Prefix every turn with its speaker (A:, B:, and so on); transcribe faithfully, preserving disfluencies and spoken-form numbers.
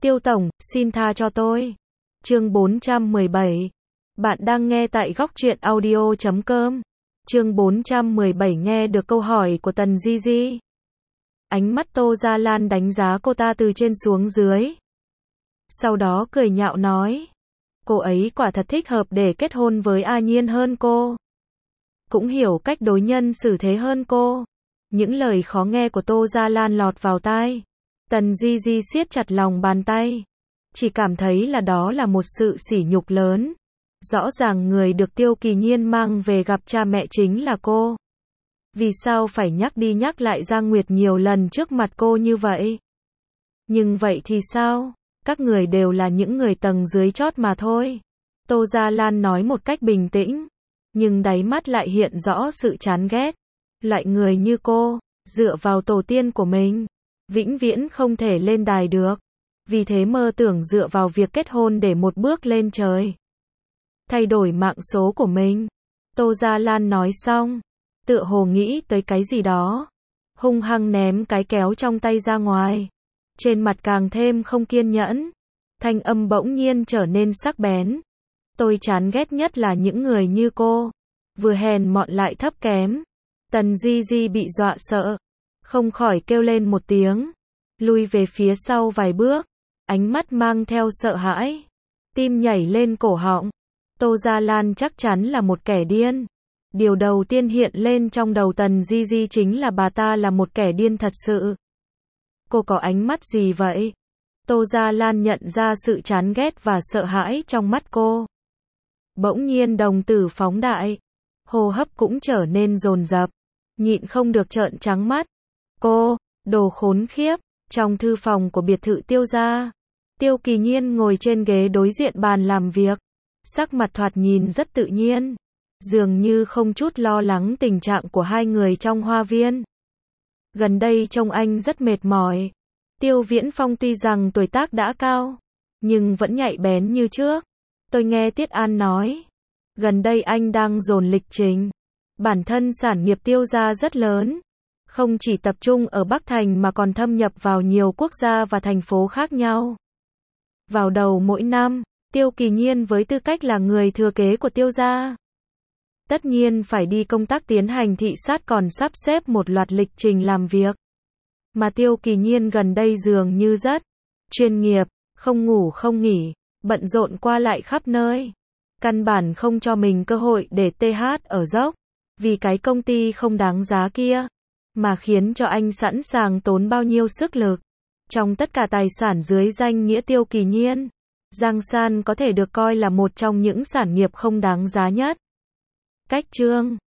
A: Tiêu Tổng, xin tha cho tôi. Chương bốn trăm mười bảy. Bạn đang nghe tại góc truyện audio chấm com. Chương bốn trăm mười bảy nghe được câu hỏi của Tần Di Di. Ánh mắt Tô Gia Lan đánh giá cô ta từ trên xuống dưới. Sau đó cười nhạo nói. Cô ấy quả thật thích hợp để kết hôn với A Nhiên hơn cô. Cũng hiểu cách đối nhân xử thế hơn cô. Những lời khó nghe của Tô Gia Lan lọt vào tai. Tần Di Di siết chặt lòng bàn tay. Chỉ cảm thấy là đó là một sự sỉ nhục lớn. Rõ ràng người được Tiêu Kỳ Nhiên mang về gặp cha mẹ chính là cô. Vì sao phải nhắc đi nhắc lại Giang Nguyệt nhiều lần trước mặt cô như vậy? Nhưng vậy thì sao? Các người đều là những người tầng dưới chót mà thôi. Tô Gia Lan nói một cách bình tĩnh. Nhưng đáy mắt lại hiện rõ sự chán ghét. Loại người như cô, dựa vào tổ tiên của mình, vĩnh viễn không thể lên đài được. Vì thế mơ tưởng dựa vào việc kết hôn để một bước lên trời. Thay đổi mạng số của mình. Tô Gia Lan nói xong, tựa hồ nghĩ tới cái gì đó. Hung hăng ném cái kéo trong tay ra ngoài. Trên mặt càng thêm không kiên nhẫn. Thanh âm bỗng nhiên trở nên sắc bén. Tôi chán ghét nhất là những người như cô. Vừa hèn mọn lại thấp kém. Tần Di Di bị dọa sợ. Không khỏi kêu lên một tiếng. Lui về phía sau vài bước. Ánh mắt mang theo sợ hãi. Tim nhảy lên cổ họng. Tô Gia Lan chắc chắn là một kẻ điên. Điều đầu tiên hiện lên trong đầu Tần Di Di chính là bà ta là một kẻ điên thật sự. Cô có ánh mắt gì vậy? Tô Gia Lan nhận ra sự chán ghét và sợ hãi trong mắt cô. Bỗng nhiên đồng tử phóng đại. Hô hấp cũng trở nên dồn dập. Nhịn không được trợn trắng mắt. Cô, đồ khốn khiếp. Trong thư phòng của biệt thự Tiêu gia, Tiêu Kỳ Nhiên ngồi trên ghế đối diện bàn làm việc. Sắc mặt thoạt nhìn rất tự nhiên. Dường như không chút lo lắng tình trạng của hai người trong hoa viên. Gần đây trông anh rất mệt mỏi. Tiêu Viễn Phong tuy rằng tuổi tác đã cao, nhưng vẫn nhạy bén như trước. Tôi nghe Tiết An nói, gần đây anh đang dồn lịch trình. Bản thân sản nghiệp Tiêu gia rất lớn. Không chỉ tập trung ở Bắc Thành mà còn thâm nhập vào nhiều quốc gia và thành phố khác nhau. Vào đầu mỗi năm, Tiêu Kỳ Nhiên với tư cách là người thừa kế của Tiêu gia, tất nhiên phải đi công tác tiến hành thị sát còn sắp xếp một loạt lịch trình làm việc. Mà Tiêu Kỳ Nhiên gần đây dường như rất chuyên nghiệp, không ngủ không nghỉ, bận rộn qua lại khắp nơi. Căn bản không cho mình cơ hội để tê hát ở dốc, vì cái công ty không đáng giá kia, mà khiến cho anh sẵn sàng tốn bao nhiêu sức lực. Trong tất cả tài sản dưới danh nghĩa Tiêu Kỳ Nhiên, Giang San có thể được coi là một trong những sản nghiệp không đáng giá nhất. Cách chương